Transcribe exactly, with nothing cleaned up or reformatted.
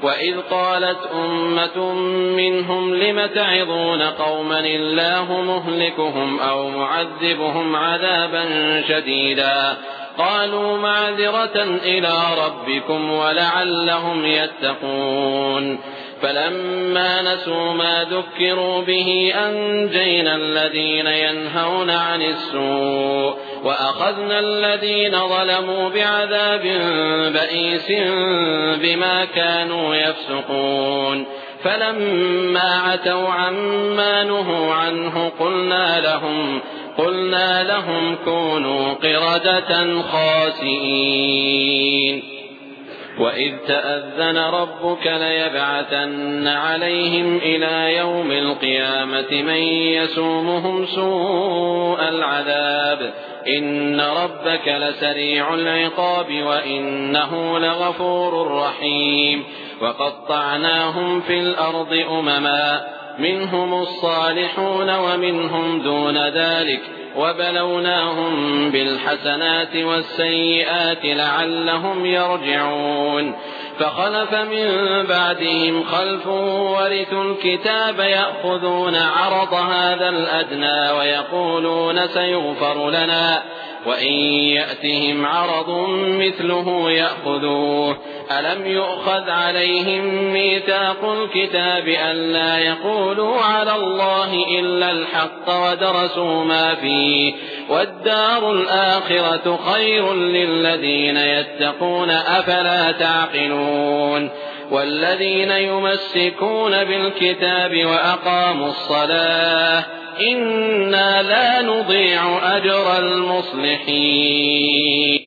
وإذ قالت أمة منهم لم تعظون قوما الله مهلكهم أو معذبهم عذابا شديدا قالوا معذرة إلى ربكم ولعلهم يتقون فلما نسوا ما ذكروا به أنجينا الذين ينهون عن السوء وأخذنا الذين ظلموا بعذاب بئيس بما كانوا يفسقون فلما عتوا عما نهوا عنه قلنا لهم قلنا لهم كونوا قردة خاسئين وإذ تأذن ربك ليبعثن عليهم إلى يوم القيامة من يسومهم سوء العذاب إن ربك لسريع العقاب وإنه لغفور رحيم وقطعناهم في الأرض أمما منهم الصالحون ومنهم دون ذلك وبلوناهم بالحسنات والسيئات لعلهم يرجعون فخلف من بعدهم خلف ورثوا الكتاب يأخذون عرض هذا الأدنى ويقولون سيغفر لنا وإن يأتهم عرض مثله يأخذوه ألم يؤخذ عليهم ميثاق الكتاب ألا يقولوا على الله إلا الحق ودرسوا ما فيه والدار الآخرة خير للذين يتقون أفلا تعقلون والذين يمسكون بالكتاب وأقاموا الصلاة إنا لا نضيع أجر المصلحين.